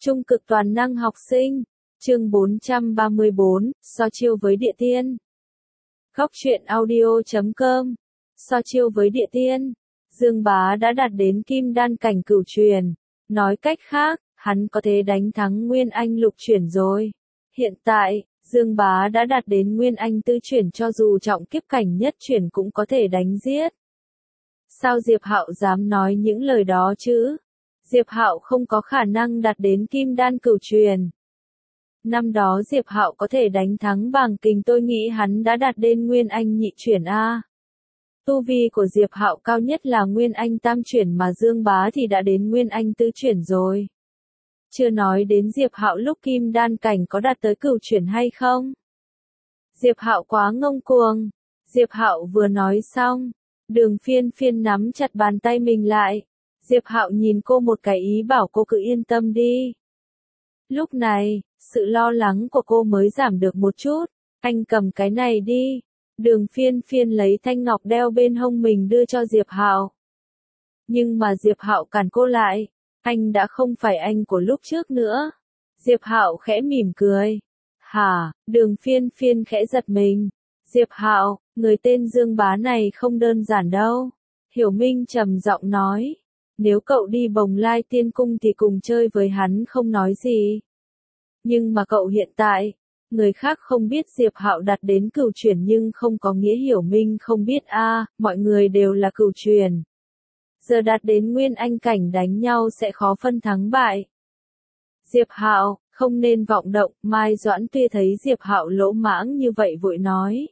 Trung cực toàn năng học sinh, chương 434, so chiêu với địa tiên. Góc truyện audio.com, so chiêu với địa tiên. Dương Bá đã đạt đến kim đan cảnh cửu truyền. Nói cách khác, hắn có thể đánh thắng Nguyên Anh lục chuyển rồi. Hiện tại, Dương Bá đã đạt đến Nguyên Anh tư chuyển, cho dù trọng kiếp cảnh nhất chuyển cũng có thể đánh giết. Sao Diệp Hạo dám nói những lời đó chứ? Diệp Hạo không có khả năng đạt đến kim đan cửu truyền. Năm đó Diệp Hạo có thể đánh thắng Bàng Kình, tôi nghĩ hắn đã đạt đến Nguyên Anh nhị chuyển a. Tu vi của Diệp Hạo cao nhất là Nguyên Anh tam chuyển, mà Dương Bá thì đã đến Nguyên Anh tứ chuyển rồi. Chưa nói đến Diệp Hạo lúc kim đan cảnh có đạt tới cửu chuyển hay không. Diệp Hạo quá ngông cuồng. Diệp Hạo vừa nói xong, Đường Phiên Phiên nắm chặt bàn tay mình lại. Diệp Hạo nhìn cô một cái ý bảo cô cứ yên tâm đi. Lúc này, sự lo lắng của cô mới giảm được một chút. Anh cầm cái này đi. Đường Phiên Phiên lấy thanh ngọc đeo bên hông mình đưa cho Diệp Hạo. Nhưng mà Diệp Hạo cản cô lại. Anh đã không phải anh của lúc trước nữa. Diệp Hạo khẽ mỉm cười. Hả? Đường Phiên Phiên khẽ giật mình. Diệp Hạo, người tên Dương Bá này không đơn giản đâu. Hiểu Minh trầm giọng nói. Nếu cậu đi Bồng Lai Tiên Cung thì cùng chơi với hắn không nói gì. Nhưng mà cậu hiện tại, người khác không biết Diệp Hạo đạt đến cửu chuyển nhưng không có nghĩa Hiểu Minh không biết a, mọi người đều là cửu chuyển. Giờ đạt đến Nguyên Anh cảnh đánh nhau sẽ khó phân thắng bại. Diệp Hạo, không nên vọng động, Mai Doãn Tuyết thấy Diệp Hạo lỗ mãng như vậy vội nói.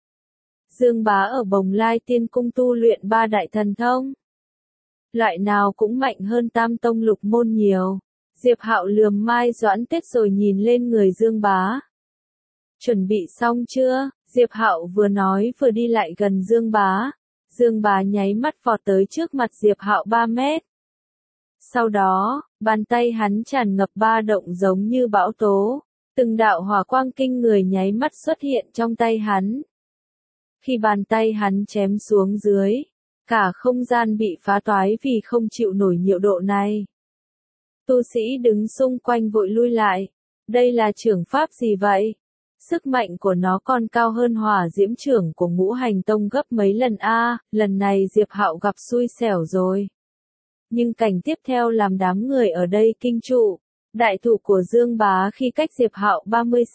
Dương Bá ở Bồng Lai Tiên Cung tu luyện ba đại thần thông. Loại nào cũng mạnh hơn Tam Tông Lục Môn nhiều. Diệp Hạo lườm Mai Doãn Tuyết rồi nhìn lên người Dương Bá. Chuẩn bị xong chưa? Diệp Hạo vừa nói vừa đi lại gần Dương Bá. Dương Bá nháy mắt vọt tới trước mặt Diệp Hạo 3 mét. Sau đó, bàn tay hắn tràn ngập ba động giống như bão tố. Từng đạo hỏa quang kinh người nháy mắt xuất hiện trong tay hắn. Khi bàn tay hắn chém xuống dưới, cả không gian bị phá toái vì không chịu nổi nhiệt độ này. Tu sĩ đứng xung quanh vội lui lại. Đây là trưởng pháp gì vậy? Sức mạnh của nó còn cao hơn Hỏa Diễm trưởng của Ngũ Hành Tông gấp mấy lần a, lần này Diệp Hạo gặp xui xẻo rồi. Nhưng cảnh tiếp theo làm đám người ở đây kinh trụ. Đại thủ của Dương Bá khi cách Diệp Hạo 30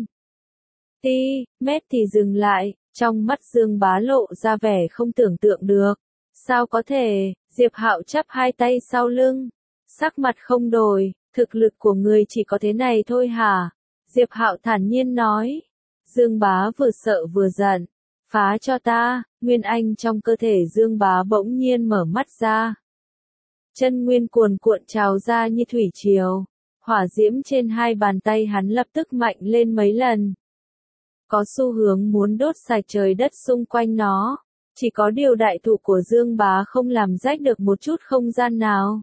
cm thì dừng lại, trong mắt Dương Bá lộ ra vẻ không tưởng tượng được. Sao có thể? Diệp Hạo chắp hai tay sau lưng, sắc mặt không đổi, thực lực của người chỉ có thế này thôi hả? Diệp Hạo thản nhiên nói. Dương Bá vừa sợ vừa giận. Phá cho ta. Nguyên Anh trong cơ thể Dương Bá bỗng nhiên mở mắt ra. Chân nguyên cuồn cuộn trào ra như thủy triều. Hỏa diễm trên hai bàn tay hắn lập tức mạnh lên mấy lần. Có xu hướng muốn đốt sạch trời đất xung quanh nó. Chỉ có điều đại thủ của Dương Bá không làm rách được một chút không gian nào.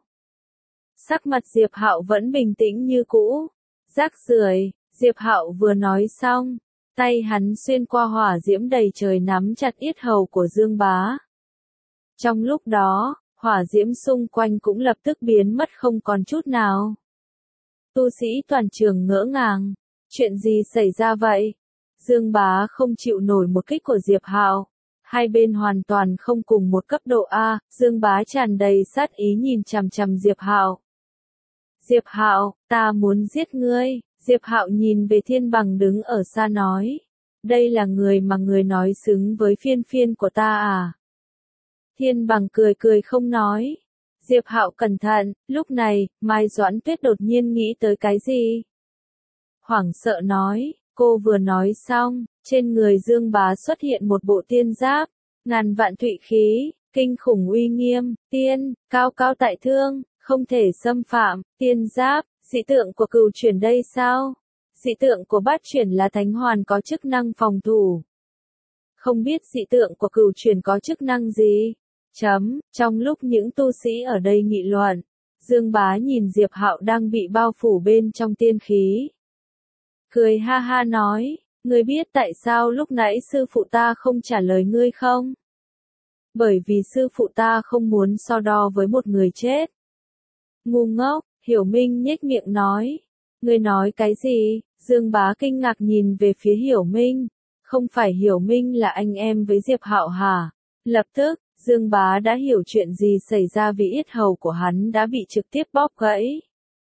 Sắc mặt Diệp Hạo vẫn bình tĩnh như cũ. Rác rưởi. Diệp Hạo vừa nói xong, tay hắn xuyên qua hỏa diễm đầy trời nắm chặt yết hầu của Dương Bá. Trong lúc đó, hỏa diễm xung quanh cũng lập tức biến mất không còn chút nào. Tu sĩ toàn trường ngỡ ngàng, chuyện gì xảy ra vậy? Dương Bá không chịu nổi một kích của Diệp Hạo. Hai bên hoàn toàn không cùng một cấp độ a, Dương Bá tràn đầy sát ý nhìn chằm chằm Diệp Hạo. Diệp Hạo, ta muốn giết ngươi. Diệp Hạo nhìn về Thiên Bằng đứng ở xa nói. Đây là người mà người nói xứng với Phiên Phiên của ta à? Thiên Bằng cười cười không nói. Diệp Hạo cẩn thận, lúc này, Mai Doãn Tuyết đột nhiên nghĩ tới cái gì? Hoảng sợ nói, cô vừa nói xong, trên người Dương Bá xuất hiện một bộ tiên giáp, ngàn vạn thụy khí, kinh khủng uy nghiêm, tiên, cao cao tại thương, không thể xâm phạm, tiên giáp. Dị tượng của cửu chuyển đây sao? Dị tượng của bát chuyển là thánh hoàn có chức năng phòng thủ. Không biết dị tượng của cửu chuyển có chức năng gì? Trong lúc những tu sĩ ở đây nghị luận, Dương Bá nhìn Diệp Hạo đang bị bao phủ bên trong tiên khí. Cười ha ha nói, ngươi biết tại sao lúc nãy sư phụ ta không trả lời ngươi không? Bởi vì sư phụ ta không muốn so đo với một người chết. Ngu ngốc. Hiểu Minh nhếch miệng nói. Ngươi nói cái gì? Dương Bá kinh ngạc nhìn về phía Hiểu Minh. Không phải Hiểu Minh là anh em với Diệp Hạo hả? Lập tức, Dương Bá đã hiểu chuyện gì xảy ra vì yết hầu của hắn đã bị trực tiếp bóp gãy.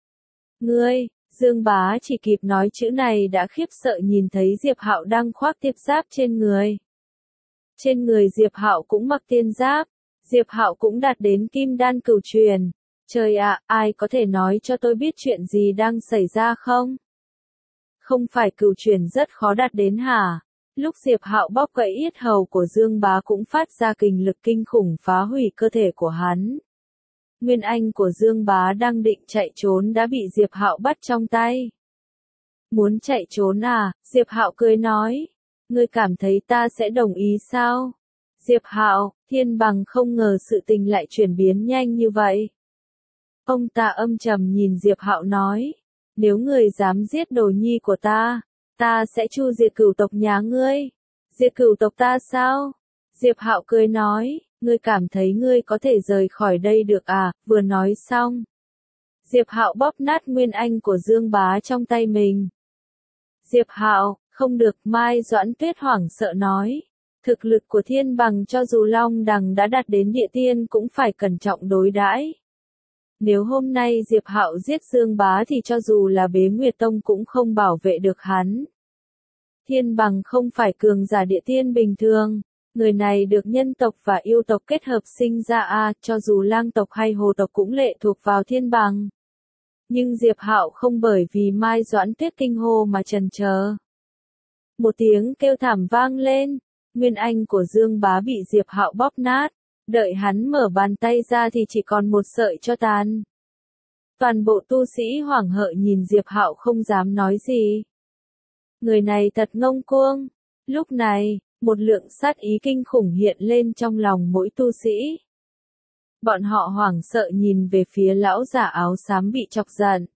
Ngươi, Dương Bá chỉ kịp nói chữ này đã khiếp sợ nhìn thấy Diệp Hạo đang khoác tiếp giáp trên người. Trên người Diệp Hạo cũng mặc tiên giáp, Diệp Hạo cũng đạt đến kim đan cửu truyền. Trời ạ, ai có thể nói cho tôi biết chuyện gì đang xảy ra không? Không phải cửu truyền rất khó đạt đến hả? Lúc Diệp Hạo bóp gãy yết hầu của Dương Bá cũng phát ra kình lực kinh khủng phá hủy cơ thể của hắn. Nguyên Anh của Dương Bá đang định chạy trốn đã bị Diệp Hạo bắt trong tay. Muốn chạy trốn à? Diệp Hạo cười nói. Ngươi cảm thấy ta sẽ đồng ý sao? Diệp Hạo, Thiên Bằng không ngờ sự tình lại chuyển biến nhanh như vậy. Ông ta âm trầm nhìn Diệp Hạo nói. Nếu ngươi dám giết đồ nhi của ta sẽ chu diệt cửu tộc nhà ngươi. Diệt cửu tộc ta sao? Diệp Hạo cười nói, ngươi cảm thấy ngươi có thể rời khỏi đây được à? Vừa nói xong, Diệp Hạo bóp nát Nguyên Anh của Dương Bá trong tay mình. Diệp Hạo, không được, Mai Doãn Tuyết hoảng sợ nói. Thực lực của Thiên Bằng cho dù Long Đằng đã đạt đến địa tiên cũng phải cẩn trọng đối đãi. Nếu hôm nay Diệp Hạo giết Dương Bá thì cho dù là Bế Nguyệt Tông cũng không bảo vệ được hắn. Thiên Bằng không phải cường giả địa tiên bình thường, người này được nhân tộc và yêu tộc kết hợp sinh ra cho dù lang tộc hay hồ tộc cũng lệ thuộc vào Thiên Bằng. Nhưng Diệp Hạo không bởi vì Mai Doãn Tuyết kinh hô mà chần chờ. Một tiếng kêu thảm vang lên, Nguyên Anh của Dương Bá bị Diệp Hạo bóp nát. Đợi hắn mở bàn tay ra thì chỉ còn một sợi tro tàn. Toàn bộ tu sĩ hoảng hợ nhìn Diệp Hạo không dám nói gì. Người này thật ngông cuồng. Lúc này, một lượng sát ý kinh khủng hiện lên trong lòng mỗi tu sĩ. Bọn họ hoảng sợ nhìn về phía lão giả áo xám bị chọc giận.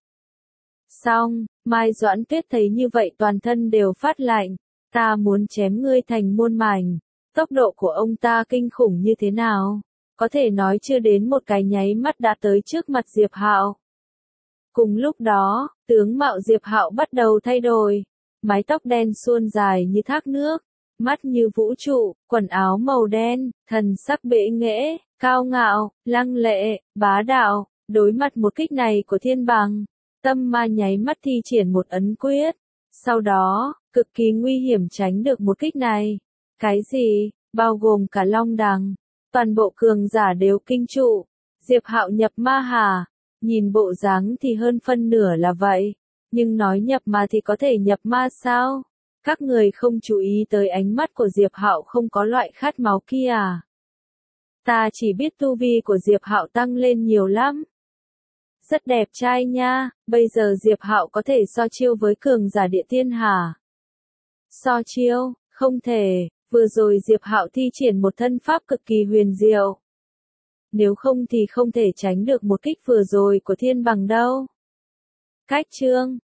Xong, Mai Doãn Tuyết thấy như vậy toàn thân đều phát lạnh. Ta muốn chém ngươi thành muôn mảnh. Tốc độ của ông ta kinh khủng như thế nào? Có thể nói chưa đến một cái nháy mắt đã tới trước mặt Diệp Hạo. Cùng lúc đó, tướng mạo Diệp Hạo bắt đầu thay đổi. Mái tóc đen suôn dài như thác nước, mắt như vũ trụ, quần áo màu đen, thần sắc bệ nghệ, cao ngạo, lăng lệ, bá đạo. Đối mặt một kích này của Thiên Bằng, Tâm Ma nháy mắt thi triển một ấn quyết. Sau đó, cực kỳ nguy hiểm tránh được một kích này. Cái gì? Bao gồm cả Long Đằng. Toàn bộ cường giả đều kinh trụ. Diệp Hạo nhập ma hả? Nhìn bộ dáng thì hơn phân nửa là vậy. Nhưng nói nhập ma thì có thể nhập ma sao? Các người không chú ý tới ánh mắt của Diệp Hạo không có loại khát máu kia à? Ta chỉ biết tu vi của Diệp Hạo tăng lên nhiều lắm. Rất đẹp trai nha, bây giờ Diệp Hạo có thể so chiêu với cường giả địa tiên hả? So chiêu? Không thể. Vừa rồi Diệp Hạo thi triển một thân pháp cực kỳ huyền diệu. Nếu không thì không thể tránh được một kích vừa rồi của Thiên Bằng đâu. Cách chương